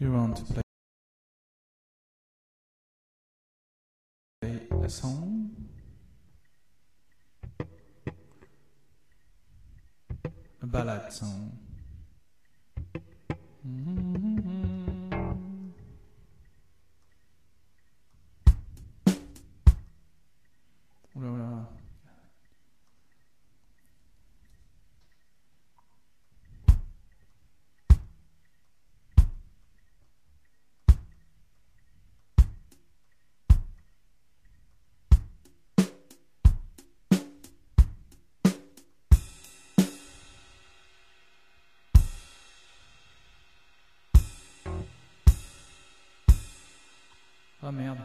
you want to play a song? A ballad song. Oula, oula. Ah merde.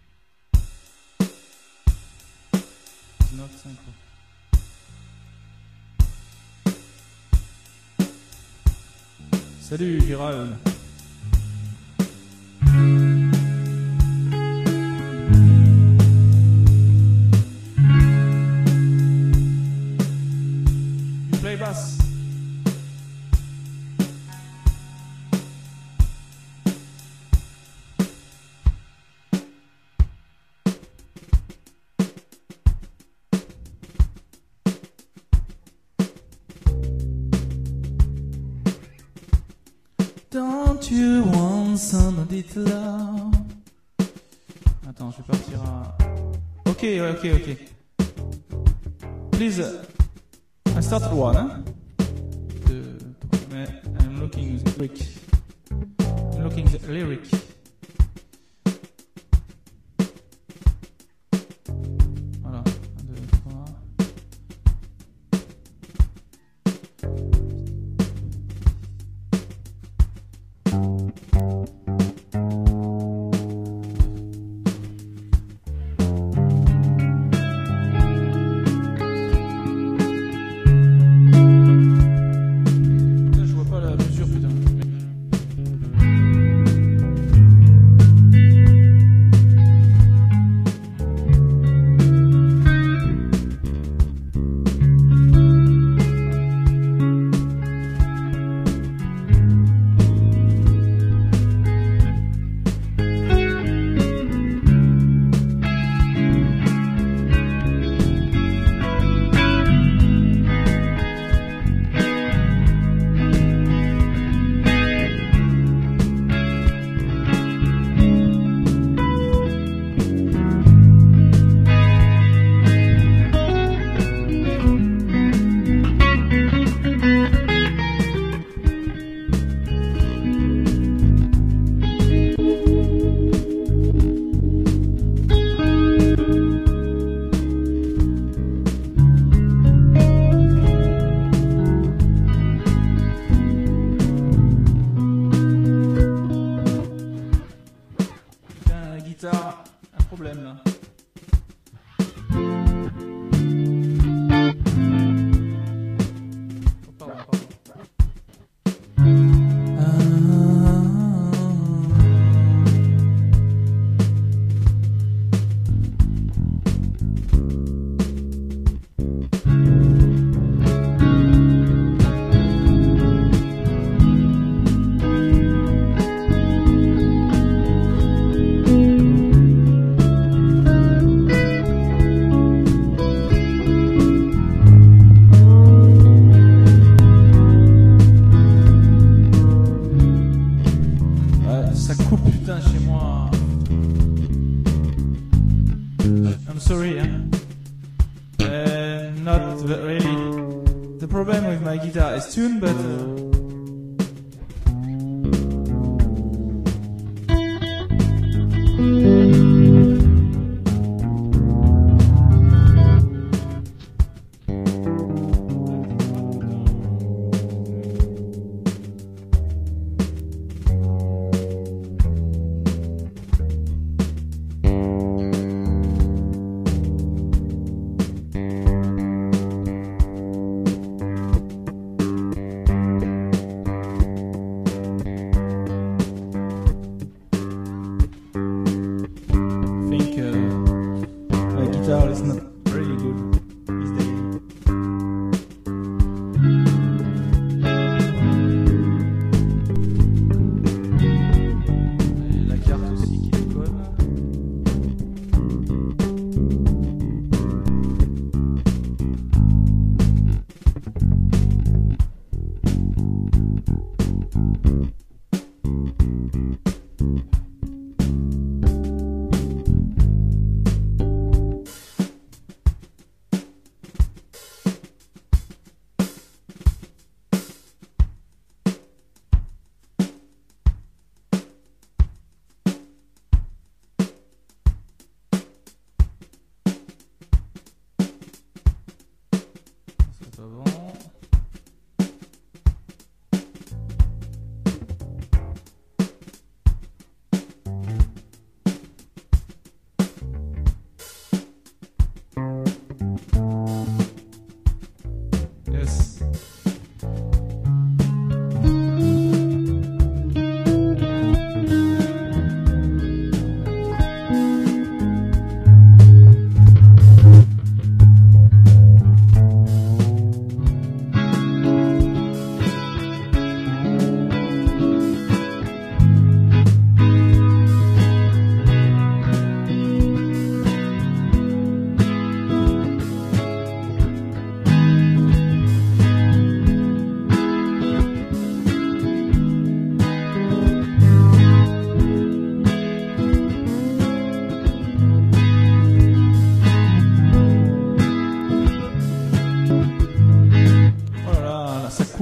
Note synchro. Salut Gérald. You play bass. Don't you want somebody to love? Attends, je vais partir à... Ok. Please, I started one, hein? Mais I'm looking the lyric. I'm looking the lyric. Voilà, 1, 2, 3... Un problème là. Oh, pardon. Ça coupe putain chez moi. I'm sorry, hein? Not really. The problem with my guitar is tune, but guitar is not really good these days.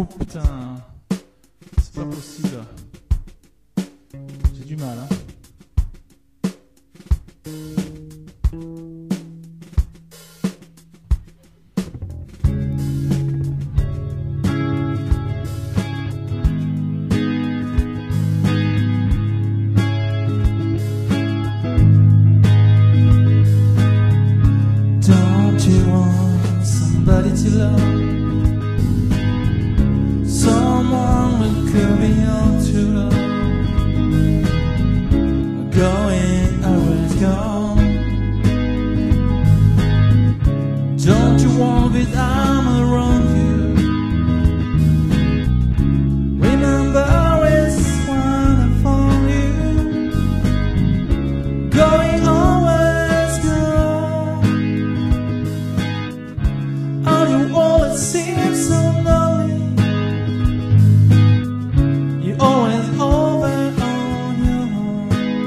Oh putain, c'est pas possible. J'ai du mal, hein. Don't you want somebody to love? Someone who could be your true love. Going, always gone. Don't you want with arm around you? Remember it's when I found you. Going, always gone. All you always seem so lonely. You always over on your own.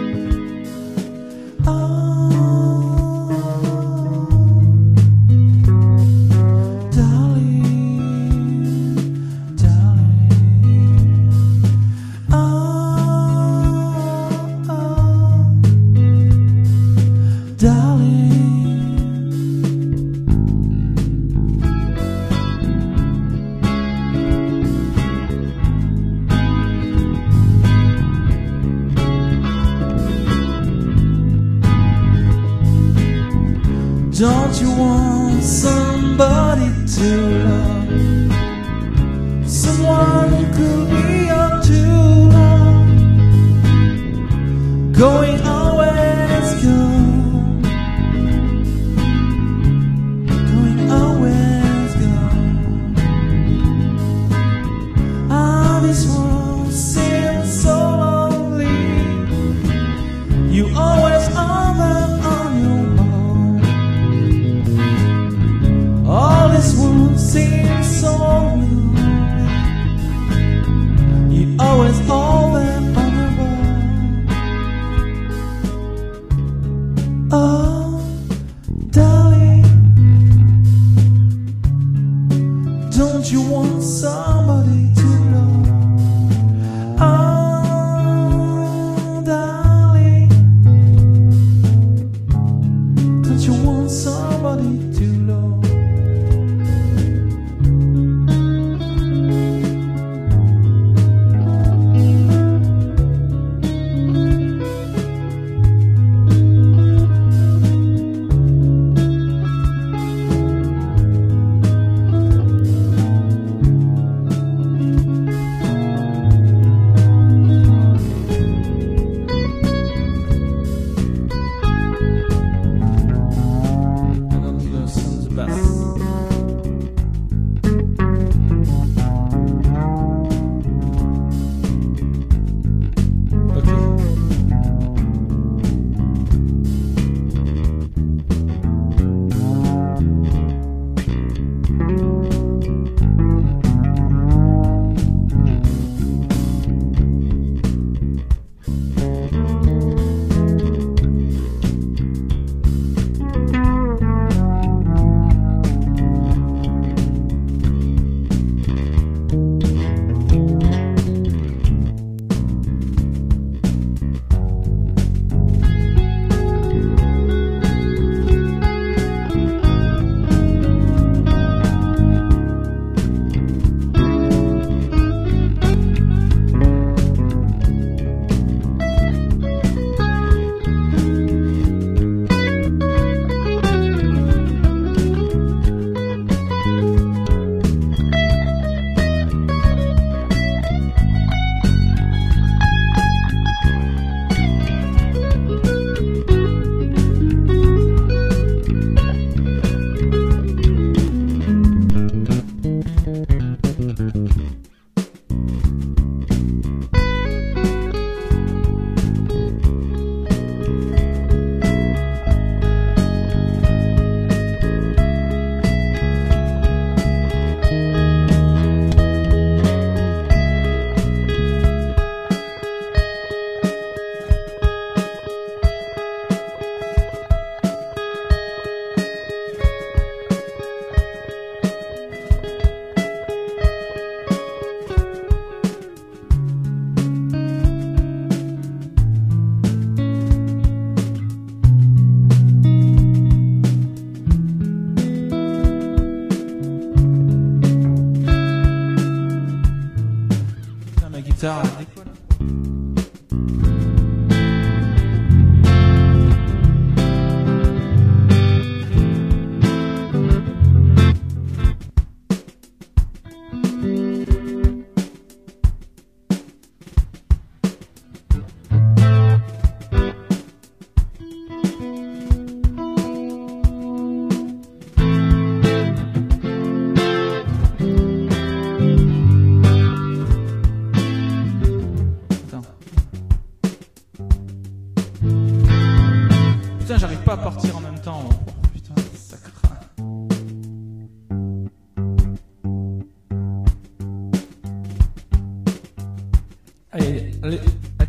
Oh, darling, darling. Oh, darling. Don't you want somebody to love? Someone who could be your true love. Going, always gone. Going, always gone. Ah, this world seems so lonely. You always over on your own. All this world seems so lonely. You always over on your own. Oh, darling, don't you want somebody to love? Oh, darling, don't you want somebody to love? And on to the songs bass. Okay.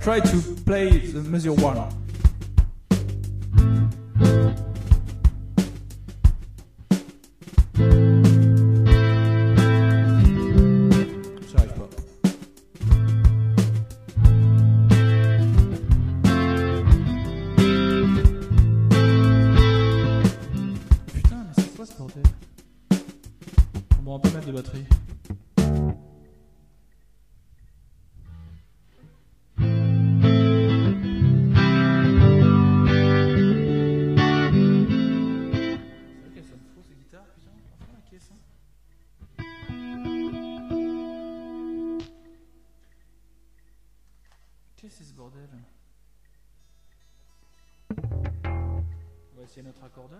try to play the measure one. J'arrive pas. Putain, mais c'est quoi ce bordel? Bon, on peut mettre de batterie. Qu'est-ce que c'est ce bordel? On va essayer notre accordeur.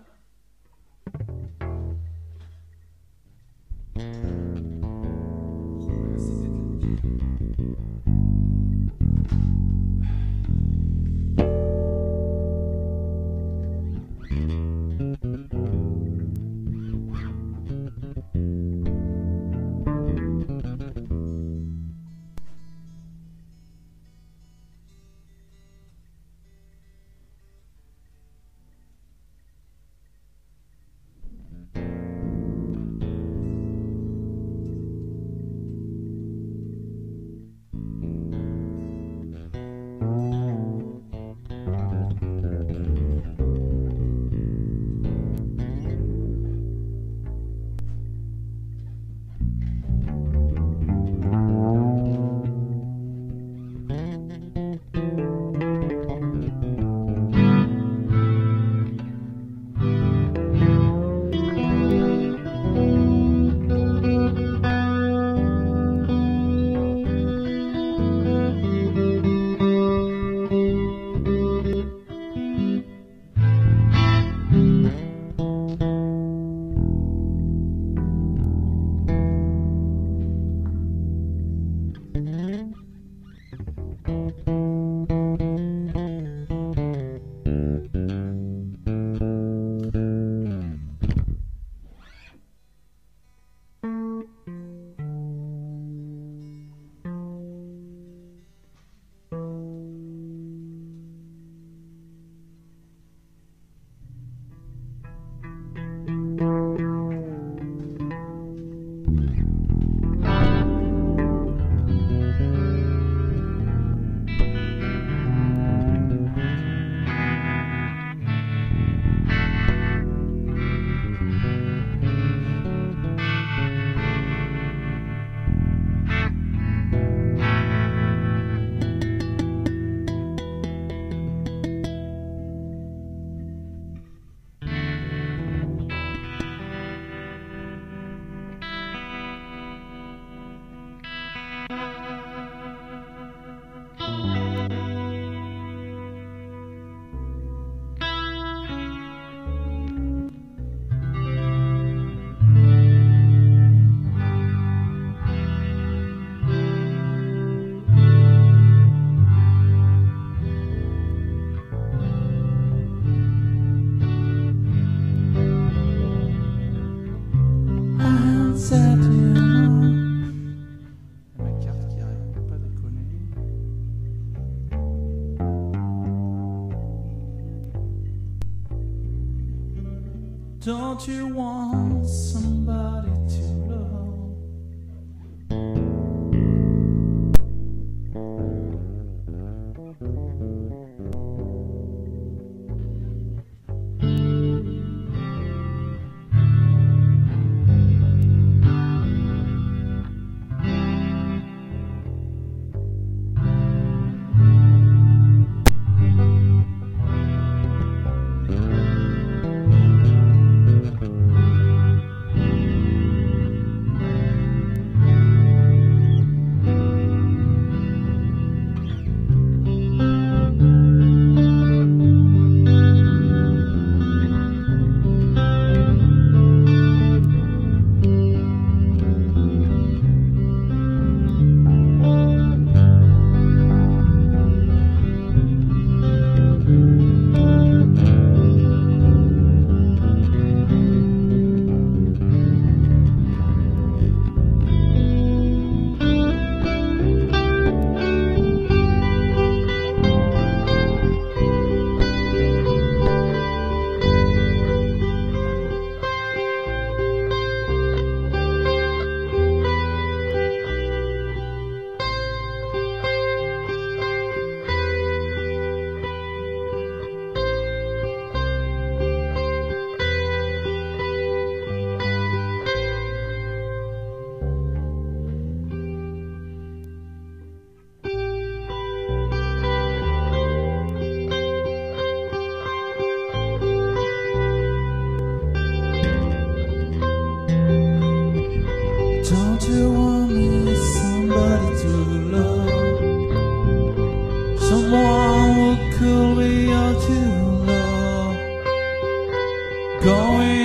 Don't you want somebody to love?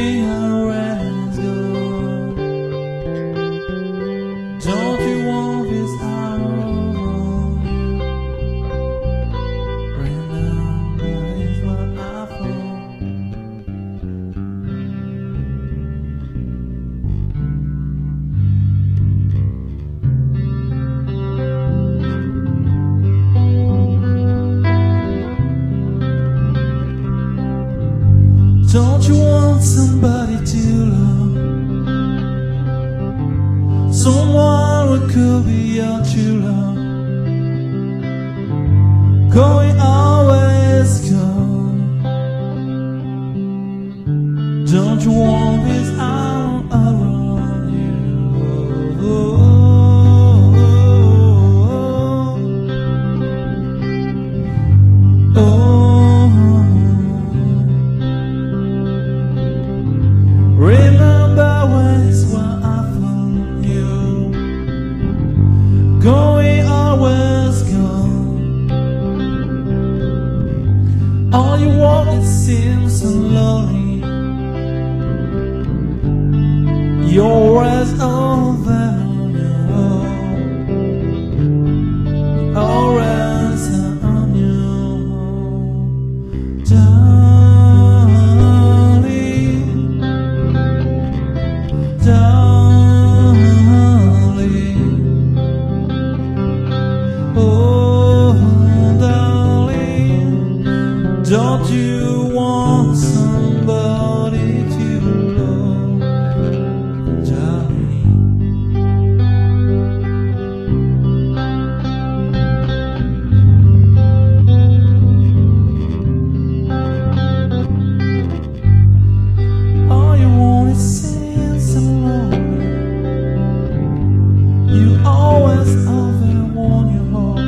Going always go. Don't you want this arrow on you? Remember is what I found. Don't you want somebody to love? Someone who could be your true love. Going always go. Don't you want this arm around you? Remember when's what I found you. Going always gone. All you want it seems so lonely. Your words over on your own. Always on your own. Darling, oh darling, don't you want somebody to love, darling? All you want is sense alone. You always overwarn your heart.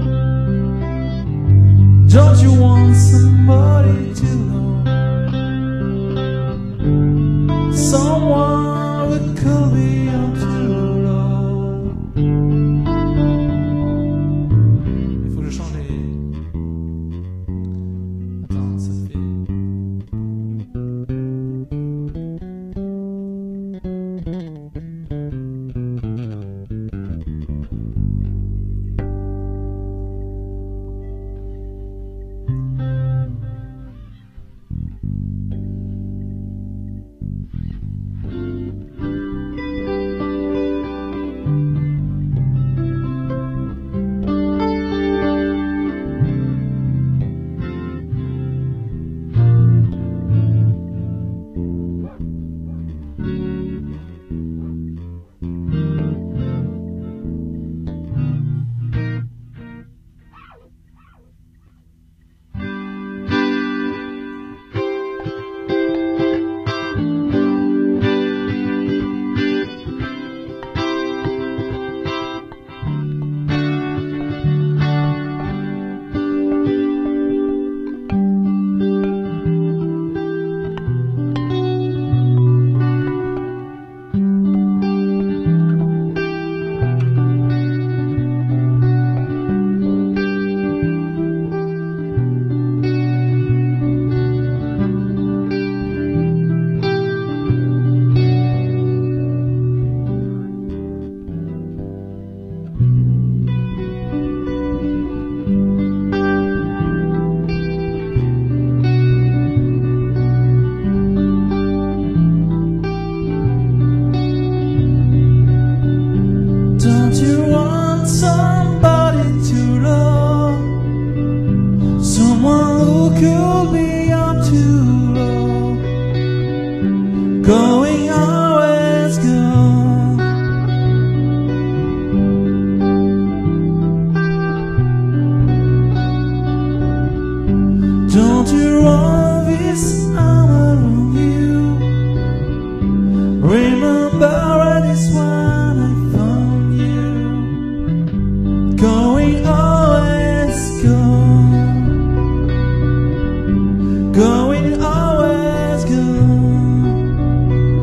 Don't you want somebody to love? Someone who could be your true love. Il faut que je change les... Attends, ça fait... Don't you want somebody to love? Someone who could be your true love. Going always gone. Don't you want this arm around you? Remember when it's when I found you. Going always gone. Going always gone.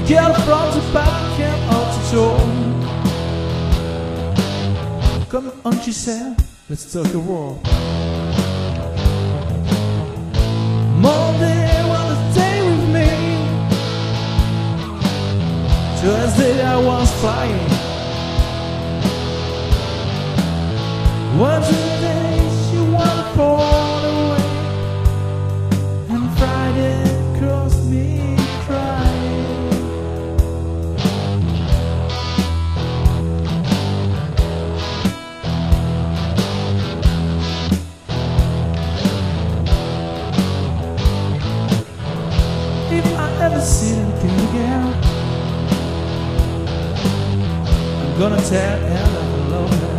girl from the back came out to door. Come on, she said, let's talk a war. Monday was a day with me. Tuesday I was flying. Wednesday she wanted to fall away, and Friday crossed me crying. If I ever see them again, I'm gonna tell her that I love her.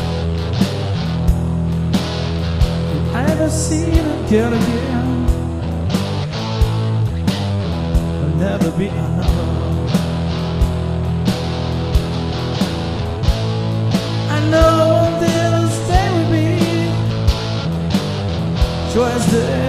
If I ever see them girl again, there'll never be another. I know one day they'll stay with me. Tuesday